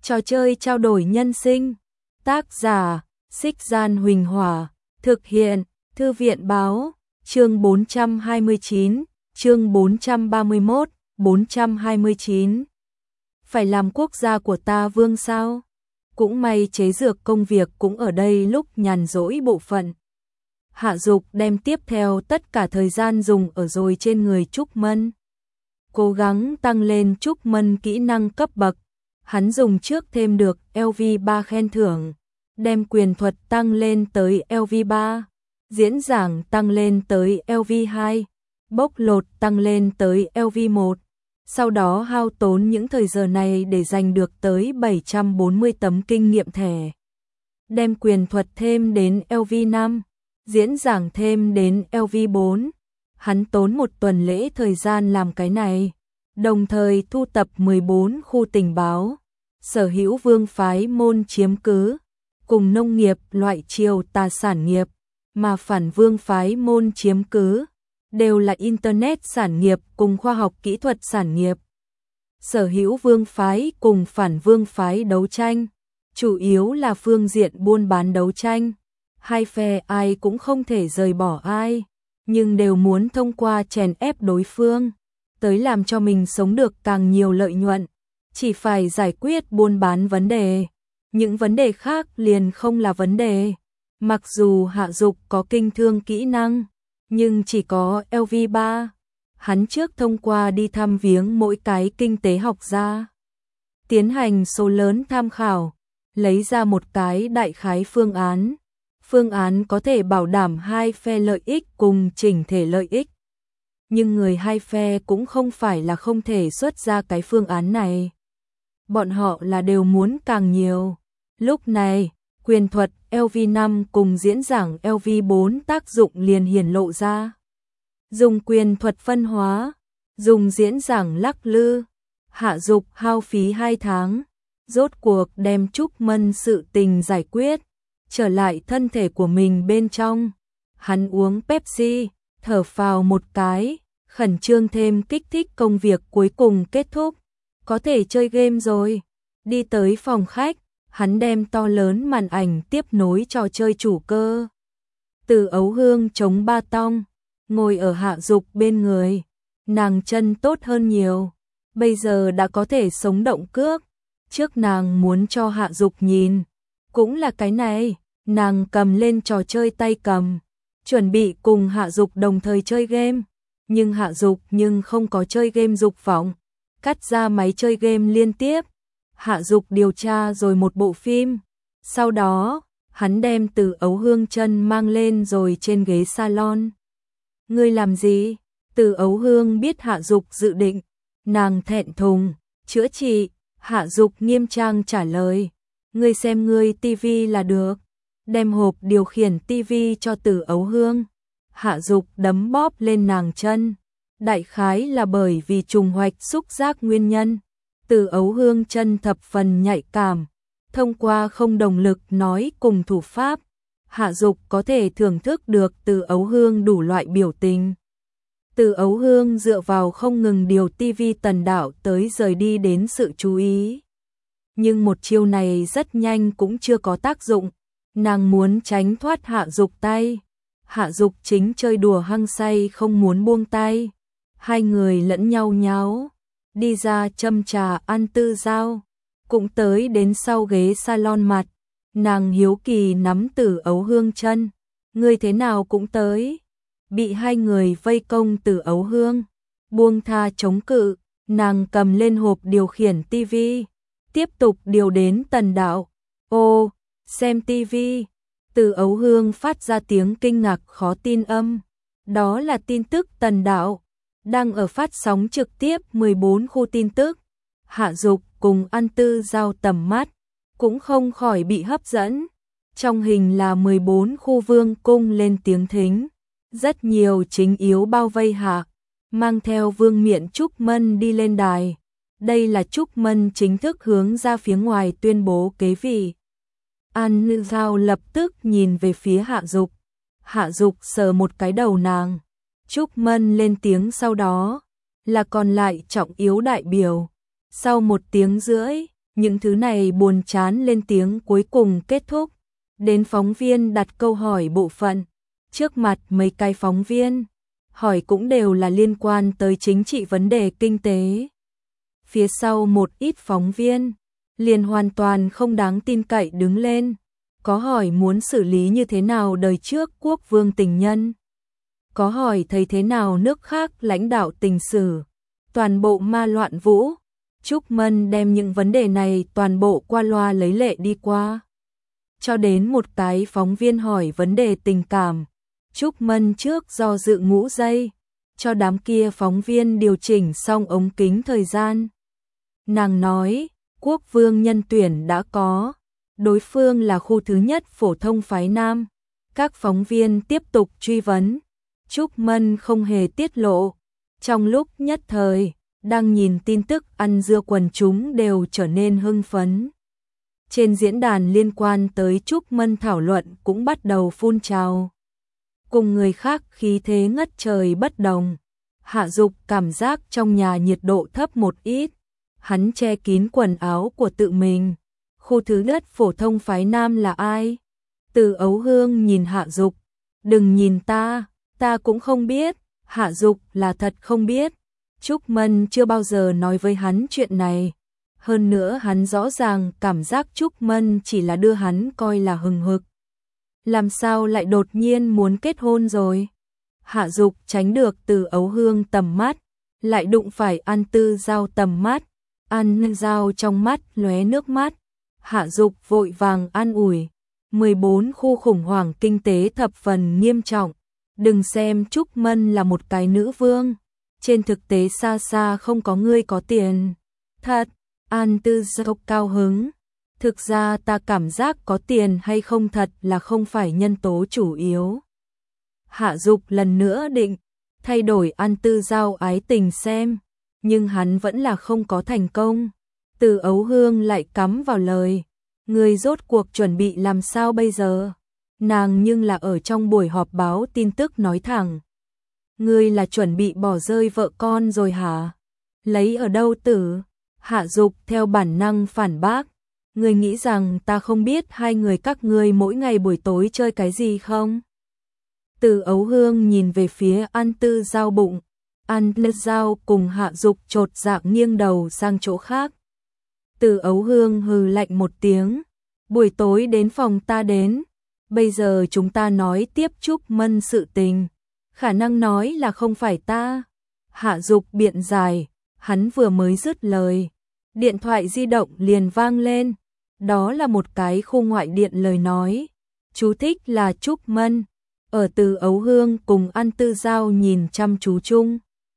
Trò chơi trao đổi nhân sinh. Tác giả: Xích Gian Huỳnh Hỏa. Thực hiện: Thư viện Báo. Chương 429, chương 431, 429. Phải làm quốc gia của ta vương sao? Cũng may chế dược công việc cũng ở đây lúc nhàn rỗi bộ phận. Hạ Dục đem tiếp theo tất cả thời gian dùng ở rồi trên người Trúc Mân. Cố gắng tăng lên Trúc Mân kỹ năng cấp bậc. Hắn dùng trước thêm được LV3 khen thưởng, đem quyền thuật tăng lên tới LV3, diễn giảng tăng lên tới LV2, bốc lột tăng lên tới LV1. Sau đó hao tốn những thời giờ này để giành được tới 740 tấm kinh nghiệm thẻ. Đem quyền thuật thêm đến LV5, diễn giảng thêm đến LV4. Hắn tốn một tuần lễ thời gian làm cái này, đồng thời thu tập 14 khu tình báo, sở hữu vương phái môn chiếm cứ, cùng nông nghiệp loại triều tà sản nghiệp, mà phản vương phái môn chiếm cứ, đều là Internet sản nghiệp cùng khoa học kỹ thuật sản nghiệp. Sở hữu vương phái cùng phản vương phái đấu tranh, chủ yếu là phương diện buôn bán đấu tranh. Hai phe ai cũng không thể rời bỏ ai, nhưng đều muốn thông qua chèn ép đối phương, tới làm cho mình sống được càng nhiều lợi nhuận. Chỉ phải giải quyết buôn bán vấn đề, những vấn đề khác liền không là vấn đề. Mặc dù Hạ Dục có kinh thương kỹ năng, nhưng chỉ có LV3. Hắn trước thông qua đi thăm viếng mỗi cái kinh tế học gia, tiến hành số lớn tham khảo, lấy ra một cái đại khái phương án. Phương án có thể bảo đảm hai phe lợi ích cùng chỉnh thể lợi ích. Nhưng người hai phe cũng không phải là không thể xuất ra cái phương án này. Bọn họ là đều muốn càng nhiều. Lúc này, quyền thuật LV5 cùng diễn giảng LV4 tác dụng liền hiển lộ ra. Dùng quyền thuật phân hóa, dùng diễn giảng lắc lư. Hạ Dục hao phí 2 tháng, rốt cuộc đem Trúc Mân sự tình giải quyết, trở lại thân thể của mình bên trong. Hắn uống Pepsi, thở phào một cái, khẩn trương thêm kích thích công việc cuối cùng kết thúc. Có thể chơi game rồi. Đi tới phòng khách, hắn đem to lớn màn ảnh tiếp nối trò chơi chủ cơ. Từ Ấu Hương chống ba tong, ngồi ở Hạ Dục bên người. Nàng chân tốt hơn nhiều, bây giờ đã có thể sống động cước. Trước nàng muốn cho Hạ Dục nhìn, cũng là cái này. Nàng cầm lên trò chơi tay cầm, chuẩn bị cùng Hạ Dục đồng thời chơi game. Nhưng Hạ Dục không có chơi game dục vọng, cắt ra máy chơi game liên tiếp. Hạ Dục điều tra rồi một bộ phim. Sau đó, hắn đem Từ Ấu Hương chân mang lên rồi trên ghế salon. Ngươi làm gì? Từ Ấu Hương biết Hạ Dục dự định. Nàng thẹn thùng, chữa trị. Hạ Dục nghiêm trang trả lời. Ngươi xem ngươi tivi là được. Đem hộp điều khiển tivi cho Từ Ấu Hương. Hạ Dục đấm bóp lên nàng chân. Đại khái là bởi vì trùng hoạch xúc giác nguyên nhân. Từ Ấu Hương chân thập phần nhạy cảm. Thông qua không đồng lực nói cùng thủ pháp, Hạ Dục có thể thưởng thức được Từ Ấu Hương đủ loại biểu tình. Từ Ấu Hương dựa vào không ngừng điều tivi tần đạo tới rời đi đến sự chú ý. Nhưng một chiêu này rất nhanh cũng chưa có tác dụng. Nàng muốn tránh thoát Hạ Dục tay. Hạ Dục chính chơi đùa hăng say không muốn buông tay. Hai người lẫn nhau nháo, đi ra châm trà ăn tư giao, cũng tới đến sau ghế salon mặt. Nàng hiếu kỳ nắm Từ Ấu Hương chân. Ngươi thế nào cũng tới. Bị hai người vây công. Từ Ấu Hương buông tha chống cự, nàng cầm lên hộp điều khiển tivi, tiếp tục điều đến tần đạo. Ô, xem tivi. Từ Ấu Hương phát ra tiếng kinh ngạc khó tin âm. Đó là tin tức tần đạo, đang ở phát sóng trực tiếp 14 khu tin tức. Hạ Dục cùng ăn tư giao tầm mắt, cũng không khỏi bị hấp dẫn. Trong hình là 14 khu vương cung lên tiếng thính. Rất nhiều chính yếu bao vây Hạ, mang theo vương miện Trúc Mân đi lên đài. Đây là Trúc Mân chính thức hướng ra phía ngoài tuyên bố kế vị. An Nữ Giao lập tức nhìn về phía Hạ Dục. Hạ Dục sờ một cái đầu nàng. Trúc Mân lên tiếng sau đó là còn lại trọng yếu đại biểu. Sau 1 tiếng rưỡi, Những thứ này buồn chán lên tiếng cuối cùng kết thúc. Đến phóng viên đặt câu hỏi bộ phận. Trước mặt mấy cái phóng viên, hỏi cũng đều là liên quan tới chính trị vấn đề kinh tế. Phía sau một ít phóng viên, liền hoàn toàn không đáng tin cậy đứng lên. Có hỏi muốn xử lý như thế nào đời trước quốc vương tình nhân. Có hỏi thấy thế nào nước khác lãnh đạo tình sử. Toàn bộ ma loạn vũ. Trúc Mân đem những vấn đề này toàn bộ qua loa lấy lệ đi qua. Cho đến một cái phóng viên hỏi vấn đề tình cảm. Trúc Mân trước do dự ngũ giây, cho đám kia phóng viên điều chỉnh xong ống kính thời gian. Nàng nói, quốc vương nhân tuyển đã có, đối phương là khu thứ nhất phổ thông phái nam. Các phóng viên tiếp tục truy vấn, Trúc Mân không hề tiết lộ. Trong lúc nhất thời, đang nhìn tin tức ăn dưa quần chúng đều trở nên hưng phấn. Trên diễn đàn liên quan tới Trúc Mân thảo luận cũng bắt đầu phun trào. Cùng người khác khí thế ngất trời bất đồng. Hạ Dục cảm giác trong nhà nhiệt độ thấp một ít. Hắn che kín quần áo của tự mình. Khu thứ nhất phổ thông phái nam là ai? Từ Ấu Hương nhìn Hạ Dục. Đừng nhìn ta cũng không biết. Hạ Dục là thật không biết. Trúc Mân chưa bao giờ nói với hắn chuyện này. Hơn nữa hắn rõ ràng cảm giác Trúc Mân chỉ là đưa hắn coi là hừng hực. Làm sao lại đột nhiên muốn kết hôn rồi? Hạ Dục tránh được Từ Ấu Hương tầm mắt, lại đụng phải An Tư Giao tầm mắt. An Giao trong mắt lóe nước mắt. Hạ Dục vội vàng an ủi. 14 khu khủng hoảng kinh tế thập phần nghiêm trọng. Đừng xem Trúc Mân là một cái nữ vương. Trên thực tế xa xa không có người có tiền. Thật, An Tư Giao cao hứng. Thực ra ta cảm giác có tiền hay không thật là không phải nhân tố chủ yếu. Hạ Dục lần nữa định thay đổi An Tư Giao ái tình xem, nhưng hắn vẫn là không có thành công. Từ Ấu Hương lại cắm vào lời, người rốt cuộc chuẩn bị làm sao bây giờ? Nàng nhưng là ở trong buổi họp báo tin tức nói thẳng. Ngươi là chuẩn bị bỏ rơi vợ con rồi hả? Lấy ở đâu tử? Hạ Dục theo bản năng phản bác. Ngươi nghĩ rằng ta không biết hai người các ngươi mỗi ngày buổi tối chơi cái gì không? Từ Ấu Hương nhìn về phía An Tư Giao bụng. An Tư Giao cùng Hạ Dục chột dạ nghiêng đầu sang chỗ khác. Từ Ấu Hương hừ lạnh một tiếng. Buổi tối đến phòng ta đến. Bây giờ chúng ta nói tiếp Trúc Mân sự tình. Khả năng nói là không phải ta. Hạ Dục biện giải. Hắn vừa mới dứt lời. Điện thoại di động liền vang lên. Đó là một cái khu ngoại điện lời nói. Chú thích là Trúc Mân. Ở Từ Ấu Hương cùng An Tư Giao nhìn chăm chú chung.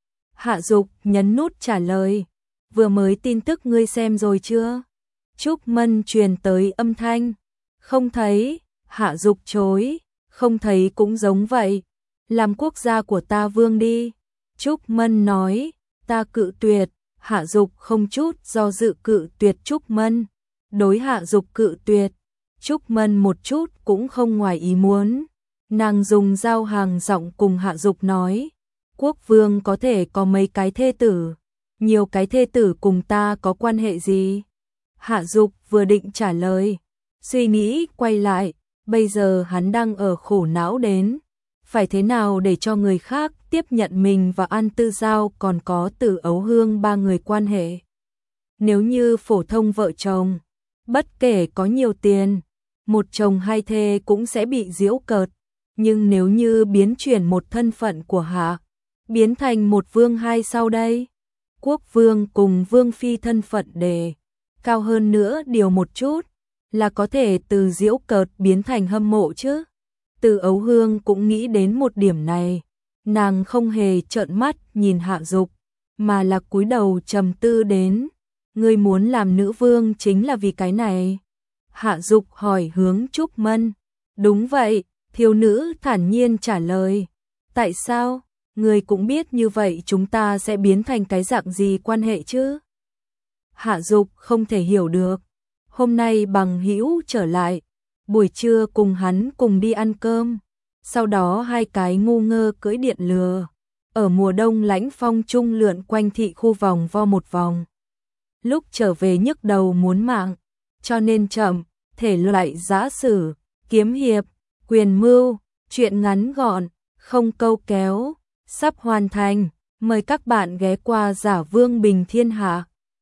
Hạ Dục nhấn nút trả lời. Vừa mới tin tức ngươi xem rồi chưa? Trúc Mân truyền tới âm thanh. Không thấy. Hạ Dục chối. Không thấy cũng giống vậy. Làm quốc gia của ta vương đi. Trúc Mân nói. Ta cự tuyệt. Hạ Dục không chút do dự cự tuyệt Trúc Mân. Đối Hạ Dục cự tuyệt, Trúc Mân một chút cũng không ngoài ý muốn. Nàng dùng dao hàng giọng cùng Hạ Dục nói, quốc vương có thể có mấy cái thê tử, nhiều cái thê tử cùng ta có quan hệ gì? Hạ Dục vừa định trả lời, suy nghĩ quay lại, bây giờ hắn đang ở khổ não đến, phải thế nào để cho người khác tiếp nhận mình và An Tư Giao còn có Từ Ấu Hương ba người quan hệ. Nếu như phổ thông vợ chồng, bất kể có nhiều tiền, một chồng hai thê cũng sẽ bị giễu cợt, nhưng nếu như biến chuyển một thân phận của Hạ, biến thành một vương hai sau đây, quốc vương cùng vương phi thân phận đề cao hơn nữa điều một chút, là có thể từ giễu cợt biến thành hâm mộ chứ. Từ Ấu Hương cũng nghĩ đến một điểm này, nàng không hề trợn mắt nhìn Hạ Dục, mà là cúi đầu trầm tư đến. Ngươi muốn làm nữ vương chính là vì cái này. Hạ Dục hỏi hướng Trúc Mân. Đúng vậy, thiếu nữ thản nhiên trả lời. Tại sao? Ngươi cũng biết như vậy chúng ta sẽ biến thành cái dạng gì quan hệ chứ? Hạ Dục không thể hiểu được. Hôm nay bằng hữu trở lại. Buổi trưa cùng hắn cùng đi ăn cơm. Sau đó hai cái ngu ngơ cưỡi điện lừa. Ở mùa đông lãnh phong trung lượn quanh thị khu vòng vo một vòng. lúc trở về nhức đầu muốn mạng, cho nên chậm, thể loại giã sử, kiếm hiệp, quyền mưu, truyện ngắn gọn, không câu kéo, sắp hoàn thành. Mời các bạn ghé qua Giả Vương Bình Thiên Hạ.